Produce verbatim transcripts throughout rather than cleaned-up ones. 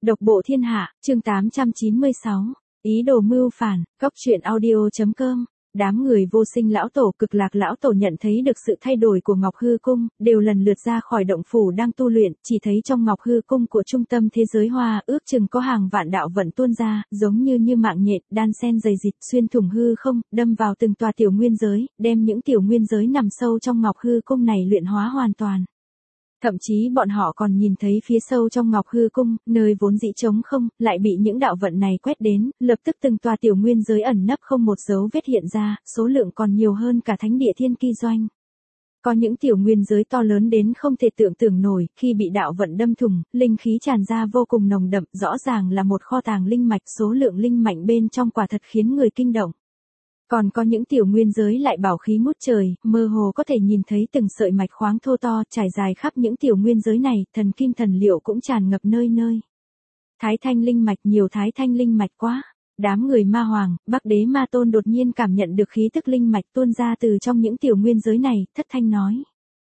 Độc bộ thiên hạ, chương tám trăm chín mươi sáu. Ý đồ mưu phản, góc truyện audio.com. Đám người vô sinh lão tổ, cực lạc lão tổ nhận thấy được sự thay đổi của Ngọc Hư Cung, đều lần lượt ra khỏi động phủ đang tu luyện, chỉ thấy trong Ngọc Hư Cung của trung tâm thế giới hoa, ước chừng có hàng vạn đạo vận tuôn ra, giống như như mạng nhện, đan sen dày dịt, xuyên thủng hư không, đâm vào từng tòa tiểu nguyên giới, đem những tiểu nguyên giới nằm sâu trong Ngọc Hư Cung này luyện hóa hoàn toàn. Thậm chí bọn họ còn nhìn thấy phía sâu trong Ngọc Hư Cung, nơi vốn dĩ trống không, lại bị những đạo vận này quét đến, lập tức từng tòa tiểu nguyên giới ẩn nấp không một dấu vết hiện ra, số lượng còn nhiều hơn cả thánh địa thiên ki doanh. Có những tiểu nguyên giới to lớn đến không thể tưởng tượng nổi, khi bị đạo vận đâm thủng, linh khí tràn ra vô cùng nồng đậm, rõ ràng là một kho tàng linh mạch, số lượng linh mạnh bên trong quả thật khiến người kinh động. Còn có những tiểu nguyên giới lại bảo khí ngút trời, mơ hồ có thể nhìn thấy từng sợi mạch khoáng thô to trải dài khắp những tiểu nguyên giới này, thần kim thần liệu cũng tràn ngập nơi nơi. Thái thanh linh mạch, nhiều thái thanh linh mạch quá. Đám người ma hoàng, Bắc đế ma tôn đột nhiên cảm nhận được khí tức linh mạch tuôn ra từ trong những tiểu nguyên giới này, thất thanh nói.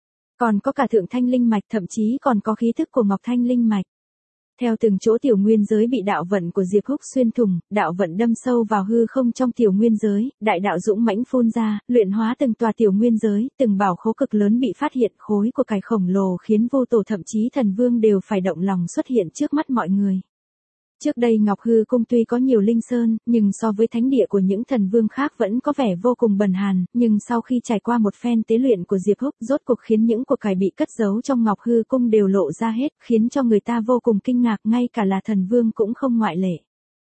Còn có cả thượng thanh linh mạch, thậm chí còn có khí tức của ngọc thanh linh mạch. Theo từng chỗ tiểu nguyên giới bị đạo vận của Diệp Húc xuyên thủng, đạo vận đâm sâu vào hư không trong tiểu nguyên giới, đại đạo dũng mãnh phun ra, luyện hóa từng tòa tiểu nguyên giới, từng bảo khố cực lớn bị phát hiện, khối của cải khổng lồ khiến vô tổ thậm chí thần vương đều phải động lòng xuất hiện trước mắt mọi người. Trước đây Ngọc Hư Cung tuy có nhiều linh sơn, nhưng so với thánh địa của những thần vương khác vẫn có vẻ vô cùng bần hàn, nhưng sau khi trải qua một phen tế luyện của Diệp Húc, rốt cuộc khiến những của cải bị cất giấu trong Ngọc Hư Cung đều lộ ra hết, khiến cho người ta vô cùng kinh ngạc, ngay cả là thần vương cũng không ngoại lệ.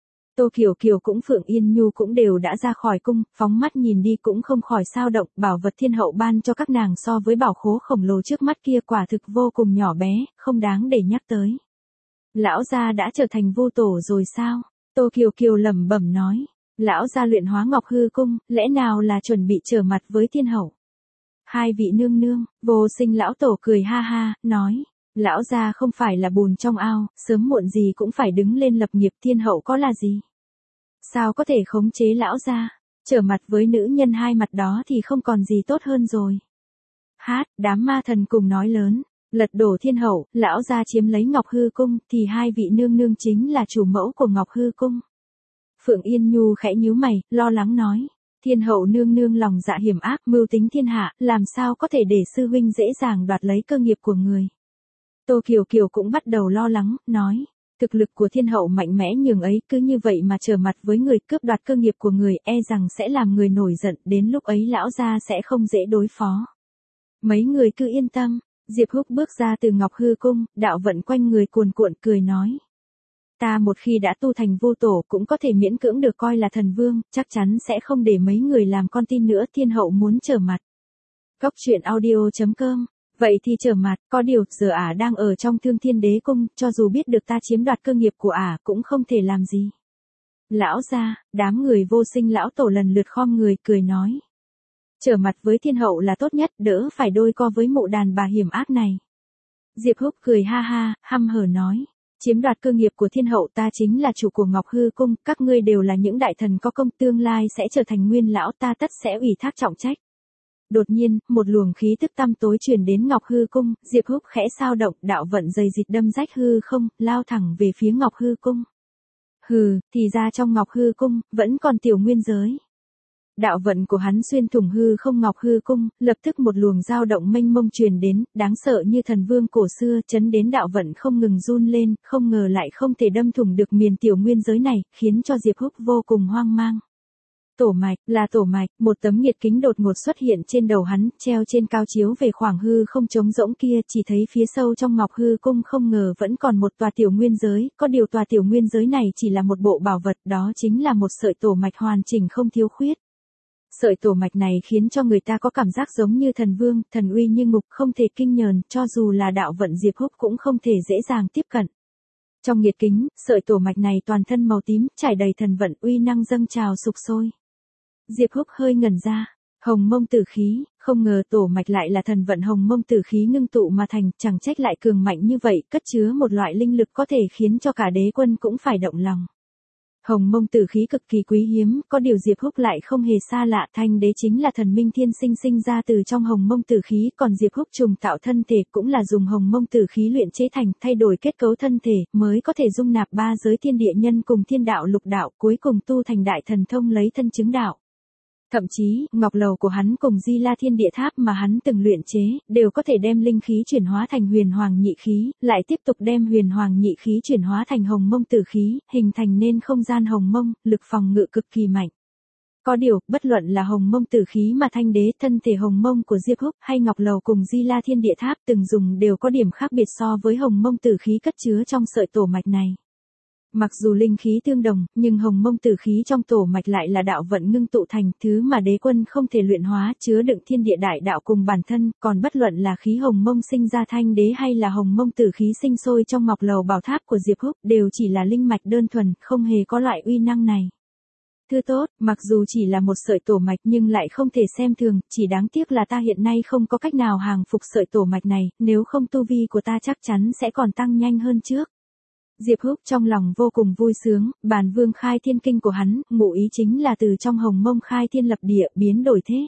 Tô Kiều Kiều cũng Phượng Yên Nhu cũng đều đã ra khỏi cung, phóng mắt nhìn đi cũng không khỏi sao động, bảo vật thiên hậu ban cho các nàng so với bảo khố khổng lồ trước mắt kia quả thực vô cùng nhỏ bé, không đáng để nhắc tới. Lão gia đã trở thành vô tổ rồi sao? Tô Kiều Kiều lẩm bẩm nói. Lão gia luyện hóa Ngọc Hư Cung, lẽ nào là chuẩn bị trở mặt với thiên hậu? Hai vị nương nương, vô sinh lão tổ cười ha ha, nói. Lão gia không phải là bùn trong ao, sớm muộn gì cũng phải đứng lên lập nghiệp, thiên hậu có là gì? Sao có thể khống chế lão gia? Trở mặt với nữ nhân hai mặt đó thì không còn gì tốt hơn rồi. Hát, đám ma thần cùng nói lớn. Lật đổ thiên hậu, lão gia chiếm lấy Ngọc Hư Cung, thì hai vị nương nương chính là chủ mẫu của Ngọc Hư Cung. Phượng Yên Nhu khẽ nhíu mày, lo lắng nói. Thiên hậu nương nương lòng dạ hiểm ác, mưu tính thiên hạ, làm sao có thể để sư huynh dễ dàng đoạt lấy cơ nghiệp của người. Tô Kiều Kiều cũng bắt đầu lo lắng, nói. Thực lực của thiên hậu mạnh mẽ nhường ấy, cứ như vậy mà trở mặt với người cướp đoạt cơ nghiệp của người, e rằng sẽ làm người nổi giận, đến lúc ấy lão gia sẽ không dễ đối phó. Mấy người cứ yên tâm. Diệp Húc bước ra từ Ngọc Hư Cung, đạo vận quanh người cuồn cuộn cười nói. Ta một khi đã tu thành vô tổ cũng có thể miễn cưỡng được coi là thần vương, chắc chắn sẽ không để mấy người làm con tin nữa, thiên hậu muốn trở mặt. Góc truyện audio.com. Vậy thì trở mặt, có điều, giờ ả đang ở trong Thương Thiên Đế Cung, cho dù biết được ta chiếm đoạt cơ nghiệp của ả cũng không thể làm gì. Lão gia, đám người vô sinh lão tổ lần lượt khom người cười nói. Trở mặt với thiên hậu là tốt nhất, đỡ phải đôi co với mụ đàn bà hiểm ác này. Diệp Húc cười ha ha, hăm hở nói. Chiếm đoạt cơ nghiệp của thiên hậu, ta chính là chủ của Ngọc Hư Cung, các ngươi đều là những đại thần có công, tương lai sẽ trở thành nguyên lão, ta tất sẽ ủy thác trọng trách. Đột nhiên, một luồng khí tức tăm tối truyền đến Ngọc Hư Cung, Diệp Húc khẽ sao động, đạo vận dày dịt đâm rách hư không, lao thẳng về phía Ngọc Hư Cung. Hừ, thì ra trong Ngọc Hư Cung, vẫn còn tiểu nguyên giới. Đạo vận của hắn xuyên thủng hư không Ngọc Hư Cung, lập tức một luồng dao động mênh mông truyền đến, đáng sợ như thần vương cổ xưa, chấn đến đạo vận không ngừng run lên, không ngờ lại không thể đâm thủng được miền tiểu nguyên giới này, khiến cho Diệp Húc vô cùng hoang mang. Tổ mạch, là tổ mạch, một tấm nhiệt kính đột ngột xuất hiện trên đầu hắn, treo trên cao chiếu về khoảng hư không trống rỗng kia, chỉ thấy phía sâu trong Ngọc Hư Cung không ngờ vẫn còn một tòa tiểu nguyên giới, có điều tòa tiểu nguyên giới này chỉ là một bộ bảo vật, đó chính là một sợi tổ mạch hoàn chỉnh không thiếu khuyết. Sợi tổ mạch này khiến cho người ta có cảm giác giống như thần vương, thần uy như ngục, không thể kinh nhờn, cho dù là đạo vận Diệp Húc cũng không thể dễ dàng tiếp cận. Trong nhiệt kính, sợi tổ mạch này toàn thân màu tím, trải đầy thần vận, uy năng dâng trào sục sôi. Diệp Húc hơi ngẩn ra, hồng mông tử khí, không ngờ tổ mạch lại là thần vận hồng mông tử khí ngưng tụ mà thành, chẳng trách lại cường mạnh như vậy, cất chứa một loại linh lực có thể khiến cho cả đế quân cũng phải động lòng. Hồng mông tử khí cực kỳ quý hiếm, có điều Diệp Húc lại không hề xa lạ, thanh đế chính là thần minh thiên sinh sinh ra từ trong hồng mông tử khí, còn Diệp Húc trùng tạo thân thể cũng là dùng hồng mông tử khí luyện chế thành, thay đổi kết cấu thân thể, mới có thể dung nạp ba giới thiên địa nhân cùng thiên đạo lục đạo, cuối cùng tu thành đại thần thông lấy thân chứng đạo. Thậm chí, ngọc lầu của hắn cùng Di La Thiên Địa Tháp mà hắn từng luyện chế, đều có thể đem linh khí chuyển hóa thành huyền hoàng nhị khí, lại tiếp tục đem huyền hoàng nhị khí chuyển hóa thành hồng mông tử khí, hình thành nên không gian hồng mông, lực phòng ngự cực kỳ mạnh. Có điều, bất luận là hồng mông tử khí mà thanh đế, thân thể hồng mông của Diệp Húc hay ngọc lầu cùng Di La Thiên Địa Tháp từng dùng đều có điểm khác biệt so với hồng mông tử khí cất chứa trong sợi tổ mạch này. Mặc dù linh khí tương đồng, nhưng hồng mông tử khí trong tổ mạch lại là đạo vận ngưng tụ thành, thứ mà đế quân không thể luyện hóa, chứa đựng thiên địa đại đạo cùng bản thân, còn bất luận là khí hồng mông sinh ra thanh đế hay là hồng mông tử khí sinh sôi trong ngọc lầu bảo tháp của Diệp Húc, đều chỉ là linh mạch đơn thuần, không hề có loại uy năng này. Thứ tốt, mặc dù chỉ là một sợi tổ mạch nhưng lại không thể xem thường, chỉ đáng tiếc là ta hiện nay không có cách nào hàng phục sợi tổ mạch này, nếu không tu vi của ta chắc chắn sẽ còn tăng nhanh hơn trước. Diệp Húc trong lòng vô cùng vui sướng, bản vương khai thiên kinh của hắn, ngụ ý chính là từ trong hồng mông khai thiên lập địa, biến đổi thế.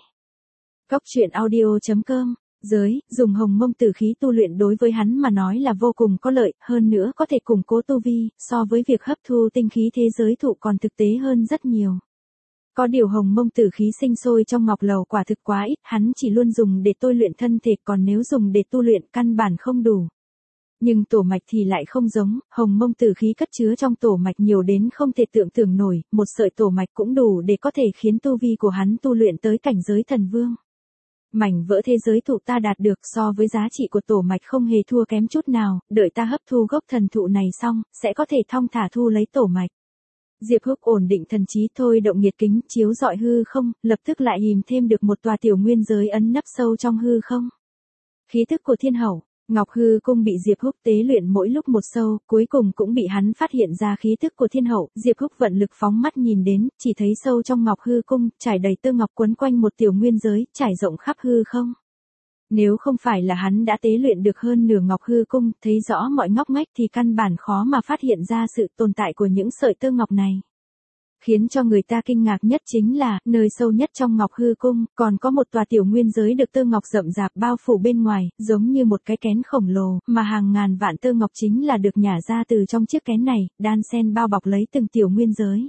Cốc truyện audio chấm com, giới, dùng hồng mông tử khí tu luyện đối với hắn mà nói là vô cùng có lợi, hơn nữa có thể củng cố tu vi, so với việc hấp thu tinh khí thế giới thụ còn thực tế hơn rất nhiều. Có điều hồng mông tử khí sinh sôi trong ngọc lầu quả thực quá ít, hắn chỉ luôn dùng để tôi luyện thân thể, còn nếu dùng để tu luyện căn bản không đủ. Nhưng tổ mạch thì lại không giống, hồng mông tử khí cất chứa trong tổ mạch nhiều đến không thể tưởng tượng nổi, một sợi tổ mạch cũng đủ để có thể khiến tu vi của hắn tu luyện tới cảnh giới thần vương. Mảnh vỡ thế giới thụ ta đạt được so với giá trị của tổ mạch không hề thua kém chút nào, đợi ta hấp thu gốc thần thụ này xong, sẽ có thể thong thả thu lấy tổ mạch. Diệp Húc ổn định thần trí thôi động nhiệt kính chiếu rọi hư không, lập tức lại tìm thêm được một tòa tiểu nguyên giới ấn nấp sâu trong hư không. Khí thức của thiên hậu. Ngọc hư cung bị Diệp Húc tế luyện mỗi lúc một sâu, cuối cùng cũng bị hắn phát hiện ra khí thức của thiên hậu, Diệp Húc vận lực phóng mắt nhìn đến, chỉ thấy sâu trong Ngọc hư cung, trải đầy tơ ngọc quấn quanh một tiểu nguyên giới, trải rộng khắp hư không. Nếu không phải là hắn đã tế luyện được hơn nửa Ngọc hư cung, thấy rõ mọi ngóc ngách thì căn bản khó mà phát hiện ra sự tồn tại của những sợi tơ ngọc này. Khiến cho người ta kinh ngạc nhất chính là, nơi sâu nhất trong Ngọc hư cung, còn có một tòa tiểu nguyên giới được tơ ngọc rậm rạp bao phủ bên ngoài, giống như một cái kén khổng lồ, mà hàng ngàn vạn tơ ngọc chính là được nhả ra từ trong chiếc kén này, đan xen bao bọc lấy từng tiểu nguyên giới.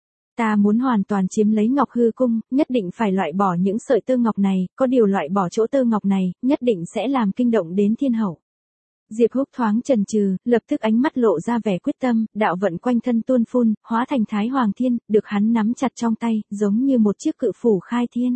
Ta muốn hoàn toàn chiếm lấy Ngọc hư cung, nhất định phải loại bỏ những sợi tơ ngọc này, có điều loại bỏ chỗ tơ ngọc này, nhất định sẽ làm kinh động đến thiên hậu. Diệp Húc thoáng chần chừ, lập tức ánh mắt lộ ra vẻ quyết tâm, đạo vận quanh thân tuôn phun, hóa thành Thái Hoàng Thiên, được hắn nắm chặt trong tay, giống như một chiếc cự phủ khai thiên.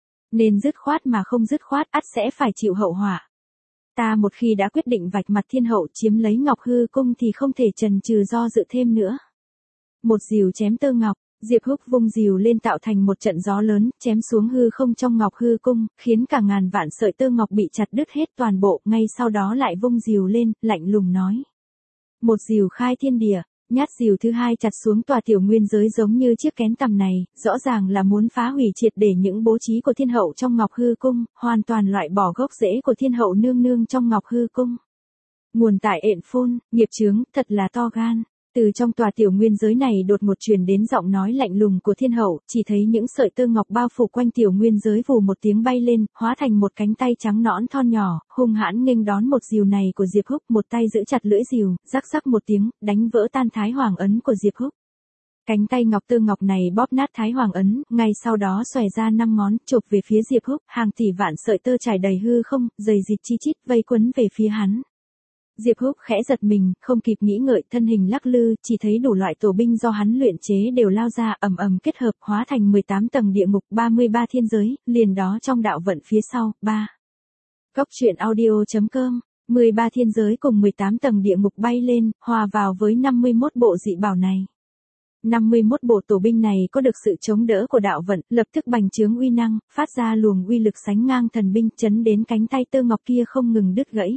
Nên dứt khoát mà không dứt khoát, ắt sẽ phải chịu hậu họa. Ta một khi đã quyết định vạch mặt thiên hậu chiếm lấy Ngọc hư cung thì không thể chần chừ do dự thêm nữa. Một dìu chém tơ ngọc. Diệp Húc vung dìu lên tạo thành một trận gió lớn, chém xuống hư không trong Ngọc hư cung, khiến cả ngàn vạn sợi tơ ngọc bị chặt đứt hết toàn bộ, ngay sau đó lại vung dìu lên, lạnh lùng nói. Một dìu khai thiên địa, nhát dìu thứ hai chặt xuống tòa tiểu nguyên giới giống như chiếc kén tằm này, rõ ràng là muốn phá hủy triệt để những bố trí của thiên hậu trong Ngọc hư cung, hoàn toàn loại bỏ gốc rễ của thiên hậu nương nương trong Ngọc hư cung. Nguồn tại ện phôn, nghiệp chướng, thật là to gan. Từ trong tòa tiểu nguyên giới này đột ngột truyền đến giọng nói lạnh lùng của thiên hậu, chỉ thấy những sợi tơ ngọc bao phủ quanh tiểu nguyên giới vù một tiếng bay lên, hóa thành một cánh tay trắng nõn thon nhỏ, hung hãn nghênh đón một dìu này của Diệp Húc, một tay giữ chặt lưỡi dìu, rắc rắc một tiếng, đánh vỡ tan Thái Hoàng ấn của Diệp Húc. Cánh tay ngọc tơ ngọc này bóp nát Thái Hoàng ấn, ngay sau đó xòe ra năm ngón, chụp về phía Diệp Húc, hàng tỷ vạn sợi tơ trải đầy hư không, dày dịt chi chít vây quấn về phía hắn. Diệp Húc khẽ giật mình, không kịp nghĩ ngợi, thân hình lắc lư, chỉ thấy đủ loại tổ binh do hắn luyện chế đều lao ra, ầm ầm kết hợp, hóa thành mười tám tầng địa ngục, ba mươi ba thiên giới, liền đó trong đạo vận phía sau, ba. Cốc truyện audio chấm com, mười ba thiên giới cùng mười tám tầng địa ngục bay lên, hòa vào với năm mươi mốt bộ dị bảo này. năm mươi mốt bộ tổ binh này có được sự chống đỡ của đạo vận, lập tức bành trướng uy năng, phát ra luồng uy lực sánh ngang thần binh, chấn đến cánh tay tơ ngọc kia không ngừng đứt gãy.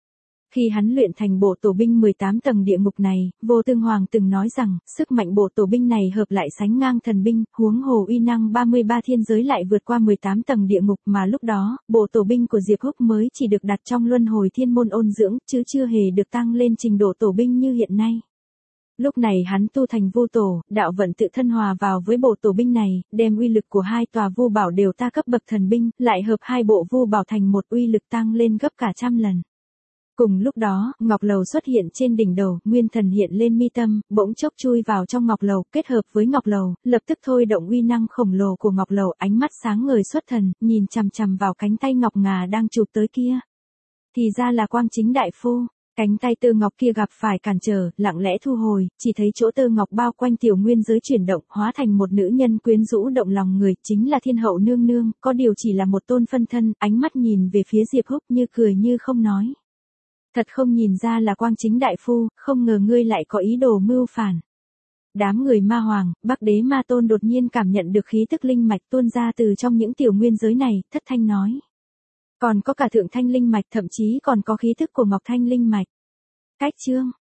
Khi hắn luyện thành bộ tổ binh mười tám tầng địa ngục này, Vô Tương Hoàng từng nói rằng, sức mạnh bộ tổ binh này hợp lại sánh ngang thần binh, huống hồ uy năng ba mươi ba thiên giới lại vượt qua mười tám tầng địa ngục, mà lúc đó, bộ tổ binh của Diệp Húc mới chỉ được đặt trong luân hồi thiên môn ôn dưỡng, chứ chưa hề được tăng lên trình độ tổ binh như hiện nay. Lúc này hắn tu thành vu tổ, đạo vận tự thân hòa vào với bộ tổ binh này, đem uy lực của hai tòa vu bảo đều ta cấp bậc thần binh, lại hợp hai bộ vu bảo thành một uy lực tăng lên gấp cả trăm lần. Cùng lúc đó, ngọc lầu xuất hiện trên đỉnh đầu, nguyên thần hiện lên mi tâm, bỗng chốc chui vào trong ngọc lầu, kết hợp với ngọc lầu, lập tức thôi động uy năng khổng lồ của ngọc lầu, ánh mắt sáng ngời xuất thần, nhìn chằm chằm vào cánh tay ngọc ngà đang chụp tới kia. Thì ra là Quang Chính đại phu. Cánh tay tơ ngọc kia gặp phải cản trở, lặng lẽ thu hồi, chỉ thấy chỗ tơ ngọc bao quanh tiểu nguyên giới chuyển động, hóa thành một nữ nhân quyến rũ động lòng người, chính là thiên hậu nương nương, có điều chỉ là một tôn phân thân, ánh mắt nhìn về phía Diệp Húc như cười như không nói. Thật không nhìn ra là Quang Chính đại phu, không ngờ ngươi lại có ý đồ mưu phản. Đám người ma hoàng, Bắc Đế Ma Tôn đột nhiên cảm nhận được khí tức linh mạch tuôn ra từ trong những tiểu nguyên giới này, thất thanh nói. Còn có cả thượng thanh linh mạch, thậm chí còn có khí tức của ngọc thanh linh mạch. Cách chương